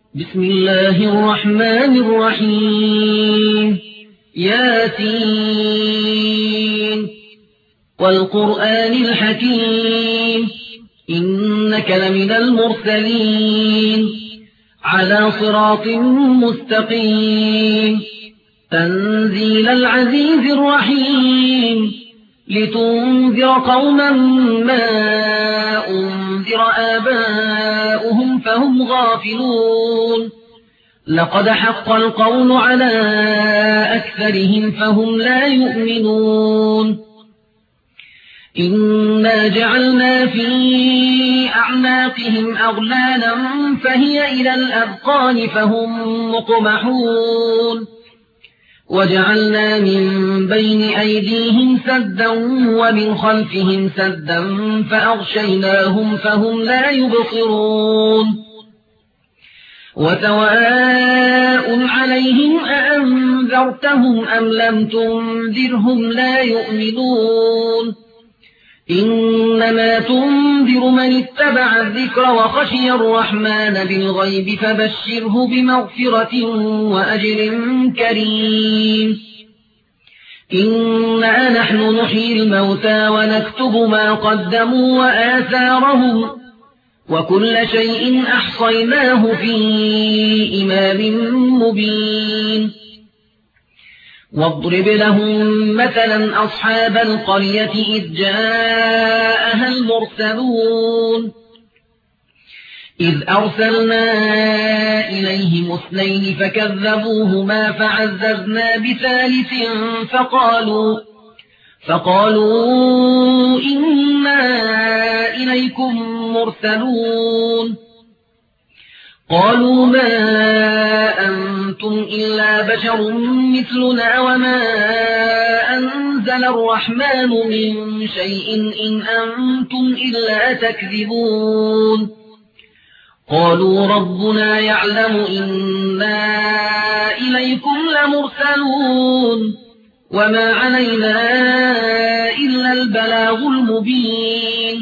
بسم الله الرحمن الرحيم ياسين والقرآن الحكيم إنك لمن المرسلين على صراط مستقيم تنزيل العزيز الرحيم لتنذر قوما ما أنذر آباؤهم فهم غافلون لقد حق القول على أكثرهم فهم لا يؤمنون إنا جعلنا في أعناقهم أغلالا فهي إلى الأذقان فهم مقمحون وجعلنا من بين أيديهم سدا ومن خلفهم سدا فأغشيناهم فهم لا يبصرون وسواء عليهم أأنذرتهم أم لم تنذرهم لا يؤمنون إنما تنذر من اتبع الذكر وخشي الرحمن بالغيب فبشره بمغفرة وأجر كريم إنا نحن نحيي الموتى ونكتب ما قدموا وآثارهم وكل شيء أحصيناه في إمام مبين واضرب لهم مثلا أصحاب القرية إذ جاءها المرسلون إذ أرسلنا إليهم اثنين فكذبوهما فعززنا بثالث فقالوا إنا إليكم مرسلون قالوا ما أنتم إلا بشر مثلنا وما أنزل الرحمن من شيء إن أنتم إلا تكذبون قالوا ربنا يعلم إنا إليكم لمرسلون وما علينا إلا البلاغ المبين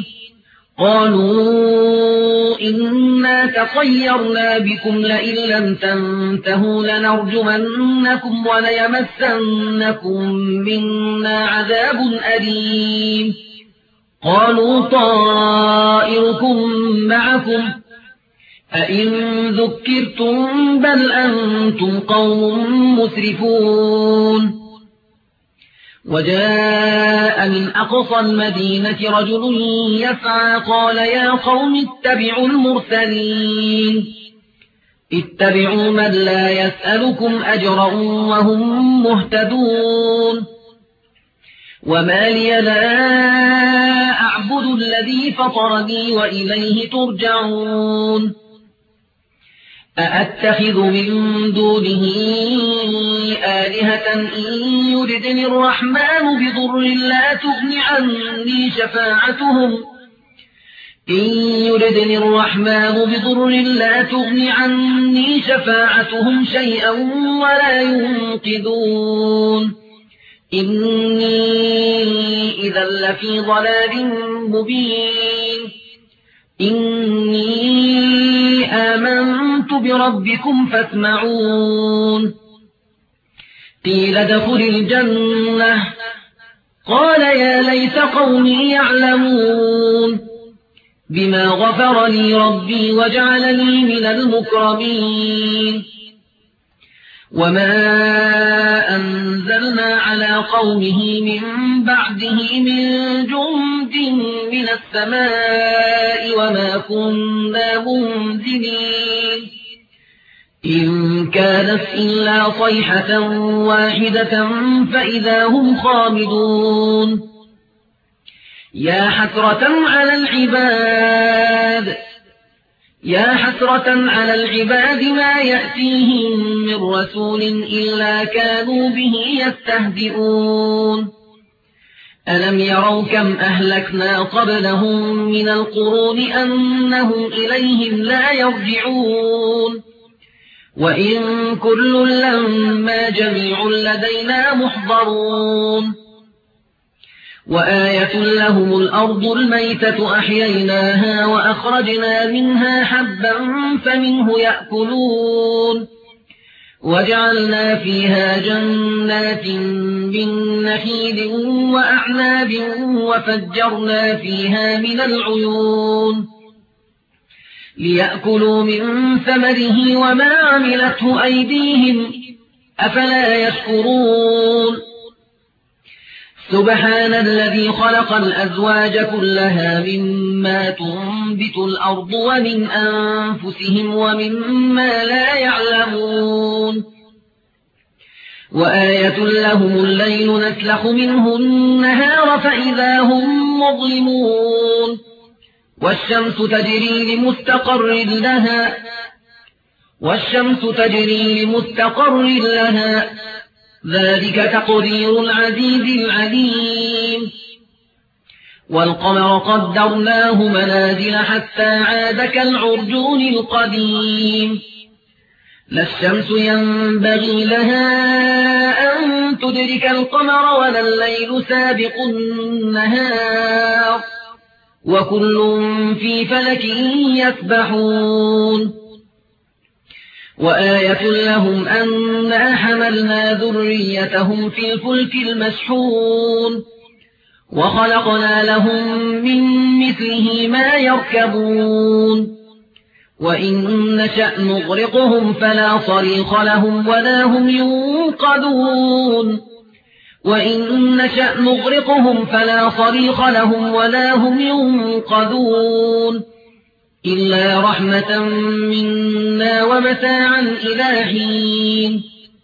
قالوا إنا تطيرنا بكم لئن لم تنتهوا لنرجمنكم وليمسنكم منا عذاب أليم قالوا طائركم معكم أئن ذكرتم بل أنتم قوم مسرفون وجاء من أقصى المدينة رجل يسعى قال يا قوم اتبعوا المرسلين اتبعوا من لا يسألكم أجرا وهم مهتدون وما لي لا أعبد الذي فطرني وإليه ترجعون أأتخذ من دونه آلهة إن يردني الرحمن بضر لا تغن عني شفاعتهم شيئا ولا ينقذون إني إذا لفي ضلال مبين إني آمنت بربكم فاسمعون قيل ادخل الجنة قال يا ليت قومي يعلمون بما غفر لي ربي وجعلني من المكرمين وما أنزلنا على قومه من بعده من جند من السماء وما كنا منزلين إن كانت إلا صيحة واحدة فإذا هم خامدون يا حسرة على العباد ما يأتيهم من رسول إلا كانوا به يستهزئون ألم يروا كم أهلكنا قبلهم من القرون أنهم إليهم لا يرجعون وإن كل لما جميع لدينا محضرون وآية لهم الأرض الميتة أحييناها وأخرجنا منها حبا فمنه يأكلون وجعلنا فيها جنات من نخيل وأعناب وفجرنا فيها من العيون ليأكلوا من ثمره وما عملته أيديهم أفلا يشكرون سبحان الذي خلق الأزواج كلها مما تنبت الأرض ومن أنفسهم ومما لا يعلمون وآية لهم الليل نسلخ منه النهار فإذا هم مظلمون والشمس تجري لمستقر لها ذلك تقدير العزيز العليم والقمر قدرناه منازل حتى عاد كالعرجون القديم لا الشمس ينبغي لها أن تدرك القمر ولا الليل سابق النهار وكل في فلك يسبحون وآية لهم أنا حملنا ذريتهم في الفلك المشحون وخلقنا لهم من مثله ما يركبون وإن نشأ نغرقهم فلا صريخ لهم ولا هم ينقذون إلا رحمة منا ومتاعا إلى حين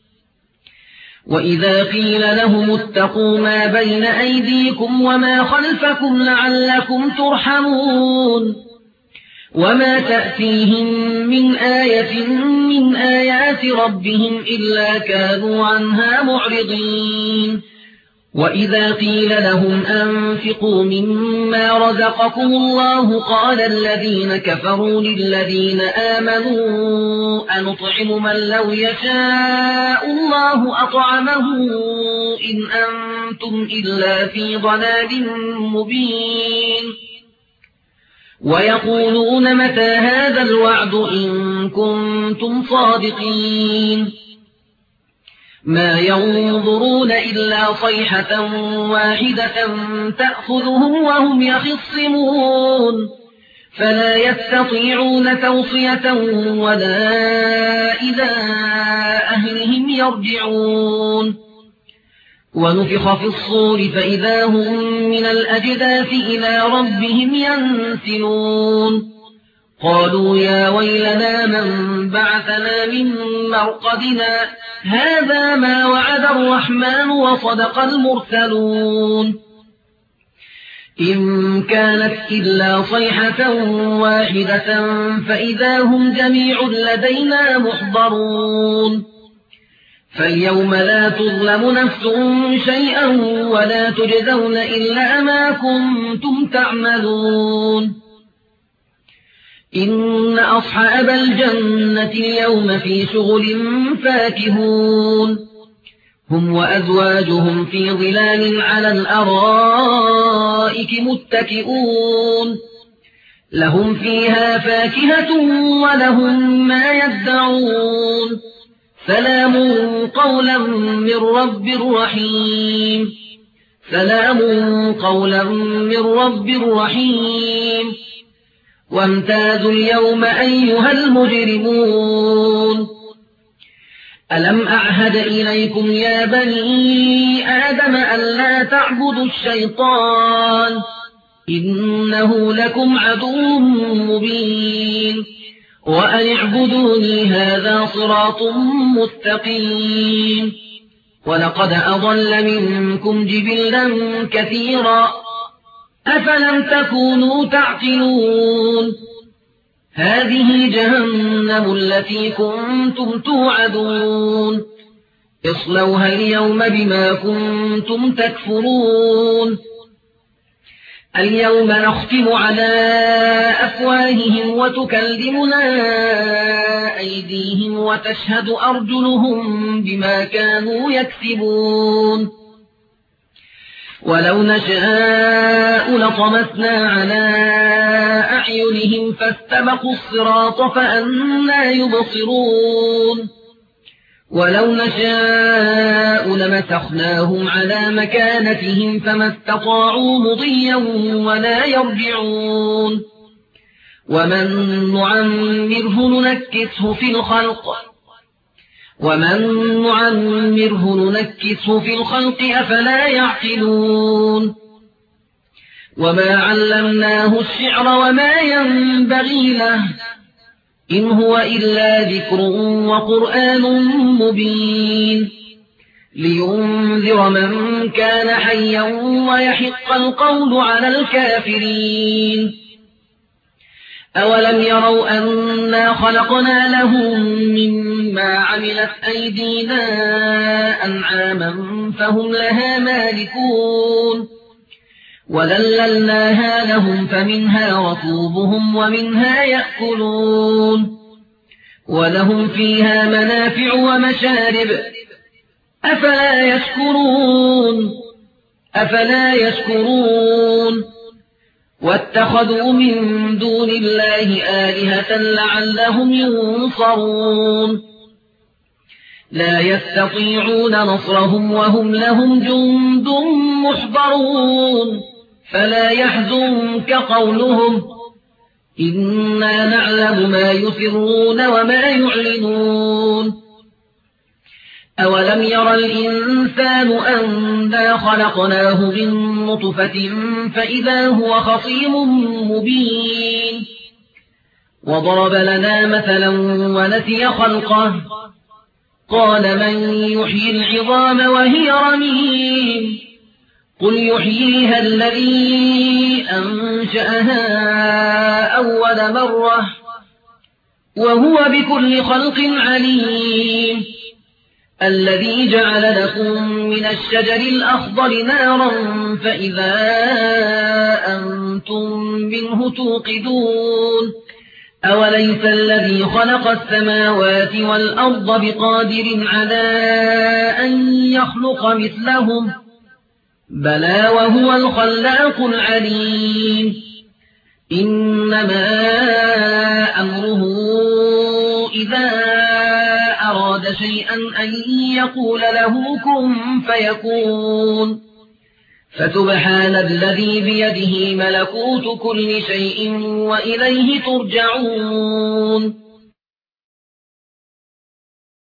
وإذا قيل لهم اتقوا ما بين أيديكم وما خلفكم لعلكم ترحمون وما تأتيهم من آية من آيات ربهم إلا كانوا عنها معرضين وإذا قيل لهم أنفقوا مما رزقكم الله قال الذين كفروا للذين آمنوا أنطعم من لو يشاء الله أطعمه إن أنتم إلا في ضلال مبين ويقولون متى هذا الوعد إن كنتم صادقين ما ينظرون إلا صيحة واحدة تأخذهم وهم يخصمون فلا يستطيعون توصية ولا إلى أهلهم يرجعون ونفخ في الصور فإذا هم من الأجداث إلى ربهم ينسلون قالوا يا ويلنا من بعثنا من مرقدنا هذا ما وعد الرحمن وصدق المرسلون إن كانت إلا صيحة واحدة فإذا هم جميع لدينا محضرون فاليوم لا تظلم نفس شيئا ولا تجزون إلا ما كنتم تعملون إن أصحاب الجنة اليوم في شغل فاكهون هم وأزواجهم في ظلال على الأرائك متكئون لهم فيها فاكهة ولهم ما يدعون سلام قولا من رب رحيم وامتازوا اليوم أيها المجرمون ألم أعهد إليكم يا بني آدم ألا تعبدوا الشيطان إنه لكم عدو مبين وأن اعبدوني هذا صراط مستقيم ولقد أضل منكم جبلا كثيرا أفلم تكونوا تعقلون هذه جهنم التي كنتم توعدون اصلوها اليوم بما كنتم تكفرون اليوم نختم على أفواههم وتكلمنا أيديهم وتشهد أرجلهم بما كانوا يكسبون ولو نشاء لطمسنا على أعينهم فاستبقوا الصراط فأنى يبصرون ولو نشاء لمسخناهم على مكانتهم فما استطاعوا مضيا ولا يرجعون ومن نعمره ننكسه في الخلق أفلا يعقلون وما علمناه الشعر وما ينبغي له إن هو إلا ذكر وقرآن مبين لينذر من كان حيا ويحق القول على الكافرين أولم يروا أنا خلقنا لهم مما عملت أيدينا أنعاما فهم لها مالكون وذللناها لهم فمنها ركوبهم ومنها يأكلون ولهم فيها منافع ومشارب أفلا يشكرون واتخذوا من دون الله آلهة لعلهم ينصرون لا يستطيعون نصرهم وهم لهم جند محضرون فلا يحزنك قولهم إنا نعلم ما يسرون وما يعلنون أولم ير الإنسان أنا خلقناه من نطفة فإذا هو خصيم مبين وضرب لنا مثلا ونسي خلقه قال من يحيي العظام وهي رميم قل يحييها الذي أنشأها أول مرة وهو بكل خلق عليم الذي جعل لكم من الشجر الأخضر نارا فإذا أنتم منه توقدون أوليس الذي خلق السماوات والأرض بقادر على أن يخلق مثلهم بلى وهو الخلاق العليم إنما أمره إذا أراد شيئا أن يقول له كن فيكون فسبحان الذي بيده ملكوت كل شيء وإليه ترجعون